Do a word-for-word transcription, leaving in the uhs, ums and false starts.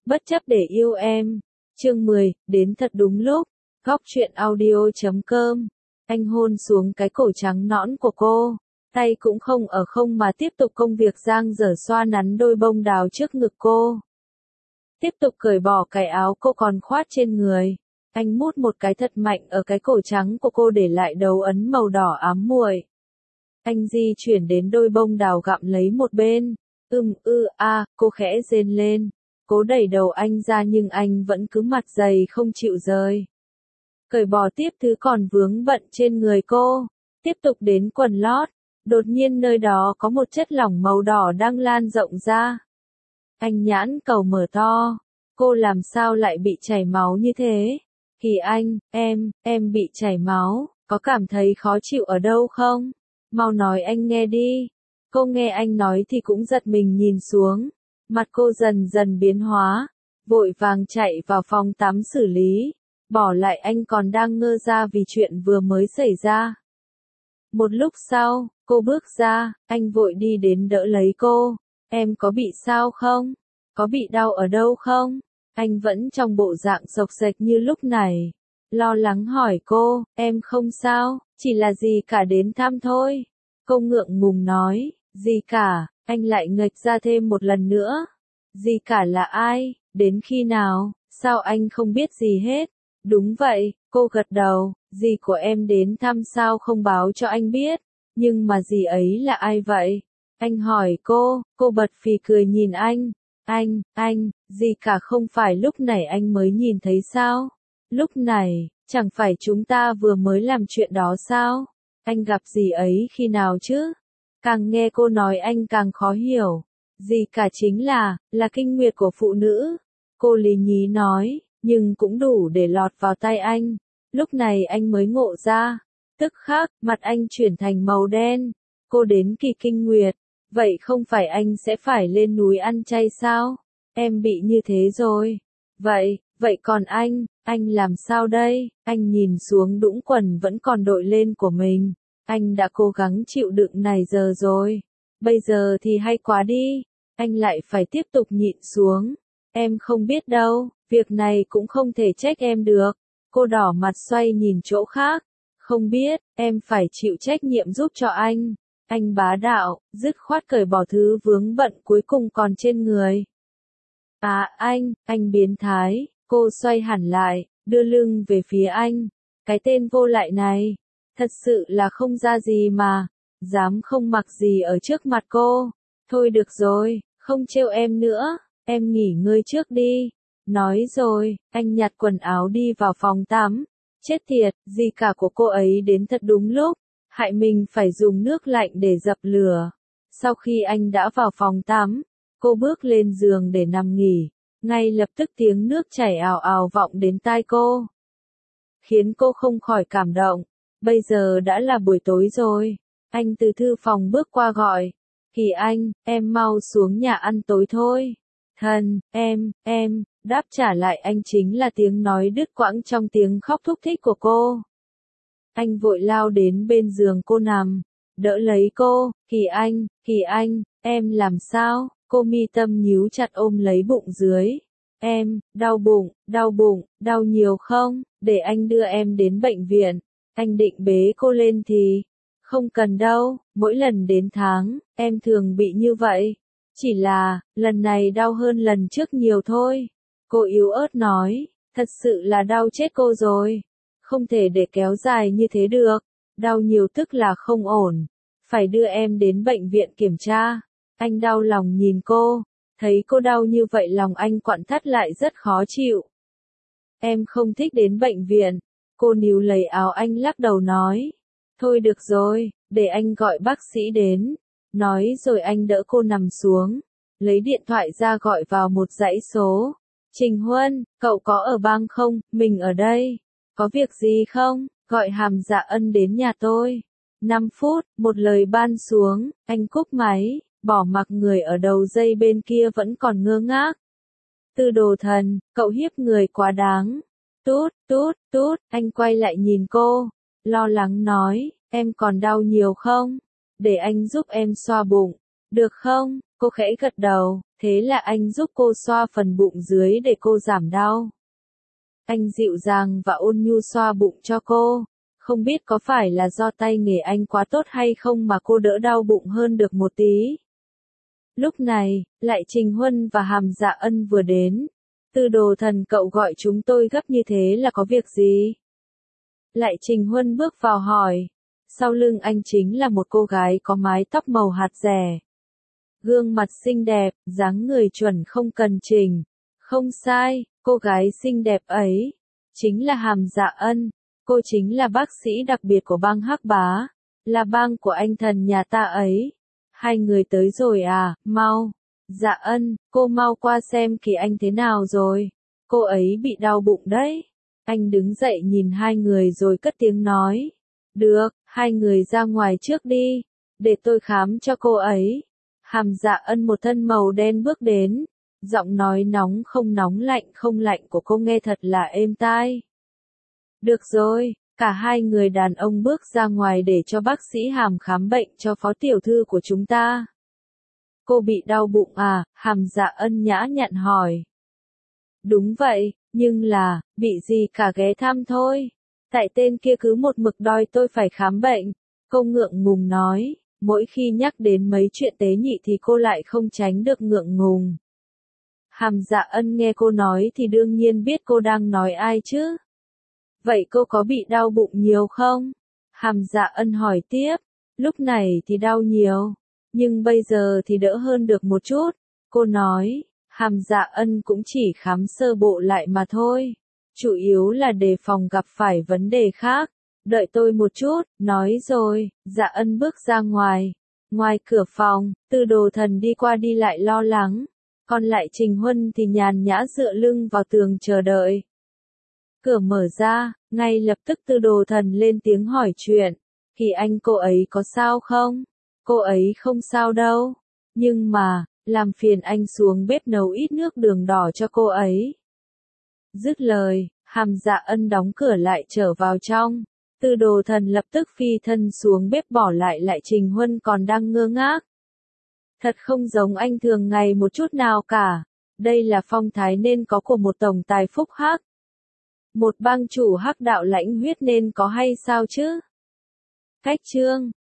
Bất chấp để yêu em. Chương mười, đến thật đúng lúc. Góc truyện audio chấm com. Anh hôn xuống cái cổ trắng nõn của cô. Tay cũng không ở không mà tiếp tục công việc dang dở xoa nắn đôi bông đào trước ngực cô. Tiếp tục cởi bỏ cái áo cô còn khoác trên người. Anh mút một cái thật mạnh ở cái cổ trắng của cô để lại dấu ấn màu đỏ ám muội. Anh di chuyển đến đôi bông đào gặm lấy một bên. Ừm ư a, cô khẽ rên lên. Cố đẩy đầu anh ra nhưng anh vẫn cứ mặt dày không chịu rời. Cởi bỏ tiếp thứ còn vướng bận trên người cô. Tiếp tục đến quần lót. Đột nhiên nơi đó có một chất lỏng màu đỏ đang lan rộng ra. Anh nhãn cầu mở to. Cô làm sao lại bị chảy máu như thế? Thì anh, em, em bị chảy máu, có cảm thấy khó chịu ở đâu không? Mau nói anh nghe đi. Cô nghe anh nói thì cũng giật mình nhìn xuống. Mặt cô dần dần biến hóa. Vội vàng chạy vào phòng tắm xử lý. Bỏ lại anh còn đang ngơ ra vì chuyện vừa mới xảy ra. Một lúc sau, cô bước ra, anh vội đi đến đỡ lấy cô. Em có bị sao không? Có bị đau ở đâu không? Anh vẫn trong bộ dạng xộc xệch như lúc này. Lo lắng hỏi cô, em không sao, chỉ là gì cả đến thăm thôi. Cô ngượng ngùng nói, gì cả, anh lại nghệch ra thêm một lần nữa. Gì cả là ai, đến khi nào, sao anh không biết gì hết? Đúng vậy, cô gật đầu, dì của em đến thăm sao không báo cho anh biết. Nhưng mà dì ấy là ai vậy? Anh hỏi cô, cô bật phì cười nhìn anh. Anh, anh, gì cả không phải lúc này anh mới nhìn thấy sao? Lúc này, chẳng phải chúng ta vừa mới làm chuyện đó sao? Anh gặp dì ấy khi nào chứ? Càng nghe cô nói anh càng khó hiểu. Gì cả chính là, là kinh nguyệt của phụ nữ. Cô lý nhí nói, nhưng cũng đủ để lọt vào tay anh. Lúc này anh mới ngộ ra. Tức khắc, mặt anh chuyển thành màu đen. Cô đến kỳ kinh nguyệt. Vậy không phải anh sẽ phải lên núi ăn chay sao? Em bị như thế rồi. Vậy, vậy còn anh, anh làm sao đây? Anh nhìn xuống đũng quần vẫn còn đội lên của mình. Anh đã cố gắng chịu đựng này giờ rồi. Bây giờ thì hay quá đi. Anh lại phải tiếp tục nhịn xuống. Em không biết đâu, việc này cũng không thể trách em được. Cô đỏ mặt xoay nhìn chỗ khác. Không biết, em phải chịu trách nhiệm giúp cho anh. Anh bá đạo, dứt khoát cởi bỏ thứ vướng bận cuối cùng còn trên người. À anh, anh biến thái. Cô xoay hẳn lại, đưa lưng về phía anh. Cái tên vô lại này, thật sự là không ra gì mà. Dám không mặc gì ở trước mặt cô. Thôi được rồi, không trêu em nữa. Em nghỉ ngơi trước đi. Nói rồi, anh nhặt quần áo đi vào phòng tắm. Chết tiệt, gì cả của cô ấy đến thật đúng lúc. Hại mình phải dùng nước lạnh để dập lửa. Sau khi anh đã vào phòng tắm, cô bước lên giường để nằm nghỉ. Ngay lập tức tiếng nước chảy ào ào vọng đến tai cô. Khiến cô không khỏi cảm động. Bây giờ đã là buổi tối rồi. Anh từ thư phòng bước qua gọi. Kỳ anh, em mau xuống nhà ăn tối thôi. Thần, em, em, đáp trả lại anh chính là tiếng nói đứt quãng trong tiếng khóc thúc thích của cô. Anh vội lao đến bên giường cô nằm, đỡ lấy cô. Kỳ anh, Kỳ anh, em làm sao? Cô mi tâm nhíu chặt ôm lấy bụng dưới. Em, đau bụng, đau bụng, đau nhiều không? Để anh đưa em đến bệnh viện. Anh định bế cô lên thì, không cần đâu, mỗi lần đến tháng, em thường bị như vậy. Chỉ là, lần này đau hơn lần trước nhiều thôi. Cô yếu ớt nói, thật sự là đau chết cô rồi. Không thể để kéo dài như thế được. Đau nhiều tức là không ổn. Phải đưa em đến bệnh viện kiểm tra. Anh đau lòng nhìn cô. Thấy cô đau như vậy lòng anh quặn thắt lại rất khó chịu. Em không thích đến bệnh viện. Cô níu lấy áo anh lắc đầu nói. Thôi được rồi, để anh gọi bác sĩ đến. Nói rồi anh đỡ cô nằm xuống. Lấy điện thoại ra gọi vào một dãy số. Trình Huân, cậu có ở bang không? Mình ở đây. Có việc gì không? Gọi Hàm Dạ Ân đến nhà tôi. năm phút, một lời ban xuống, anh cúp máy, bỏ mặc người ở đầu dây bên kia vẫn còn ngơ ngác. Tư đồ thần, cậu hiếp người quá đáng. Tút, tút, tút, anh quay lại nhìn cô, lo lắng nói, em còn đau nhiều không? Để anh giúp em xoa bụng. Được không? Cô khẽ gật đầu, thế là anh giúp cô xoa phần bụng dưới để cô giảm đau. Anh dịu dàng và ôn nhu xoa bụng cho cô. Không biết có phải là do tay nghề anh quá tốt hay không mà cô đỡ đau bụng hơn được một tí. Lúc này, lại Trình Huân và Hàm Dạ Ân vừa đến. Tư Đồ Thần cậu gọi chúng tôi gấp như thế là có việc gì? Lại Trình Huân bước vào hỏi. Sau lưng anh chính là một cô gái có mái tóc màu hạt rẻ. Gương mặt xinh đẹp, dáng người chuẩn không cần chỉnh. Không sai, cô gái xinh đẹp ấy chính là Hàm Dạ Ân. Cô chính là bác sĩ đặc biệt của bang Hắc Bá, là bang của anh thần nhà ta ấy. Hai người tới rồi à, mau. Dạ Ân, cô mau qua xem kìa anh thế nào rồi. Cô ấy bị đau bụng đấy. Anh đứng dậy nhìn hai người rồi cất tiếng nói. Được, hai người ra ngoài trước đi, để tôi khám cho cô ấy. Hàm Dạ Ân một thân màu đen bước đến. Giọng nói nóng không nóng lạnh không lạnh của cô nghe thật là êm tai. Được rồi, cả hai người đàn ông bước ra ngoài để cho bác sĩ Hàm khám bệnh cho phó tiểu thư của chúng ta. Cô bị đau bụng à? Hàm Dạ Ân nhã nhặn hỏi. Đúng vậy, nhưng là, bị gì cả ghé thăm thôi. Tại tên kia cứ một mực đòi tôi phải khám bệnh. Cô ngượng ngùng nói, mỗi khi nhắc đến mấy chuyện tế nhị thì cô lại không tránh được ngượng ngùng. Hàm Dạ Ân nghe cô nói thì đương nhiên biết cô đang nói ai chứ. Vậy cô có bị đau bụng nhiều không? Hàm Dạ Ân hỏi tiếp. Lúc này thì đau nhiều, nhưng bây giờ thì đỡ hơn được một chút. Cô nói, Hàm Dạ Ân cũng chỉ khám sơ bộ lại mà thôi. Chủ yếu là đề phòng gặp phải vấn đề khác. Đợi tôi một chút, nói rồi, Dạ Ân bước ra ngoài. Ngoài cửa phòng, Tư Đồ Thần đi qua đi lại lo lắng. Còn lại Trình Huân thì nhàn nhã dựa lưng vào tường chờ đợi. Cửa mở ra, ngay lập tức Tư Đồ Thần lên tiếng hỏi chuyện. Kỳ Anh cô ấy có sao không? Cô ấy không sao đâu. Nhưng mà, làm phiền anh xuống bếp nấu ít nước đường đỏ cho cô ấy. Dứt lời, Hàm Dạ Ân đóng cửa lại trở vào trong. Tư Đồ Thần lập tức phi thân xuống bếp bỏ lại lại Trình Huân còn đang ngơ ngác. Thật không giống anh thường ngày một chút nào cả. Đây là phong thái nên có của một tổng tài phúc hắc. Một bang chủ hắc đạo lãnh huyết nên có hay sao chứ? Cách chương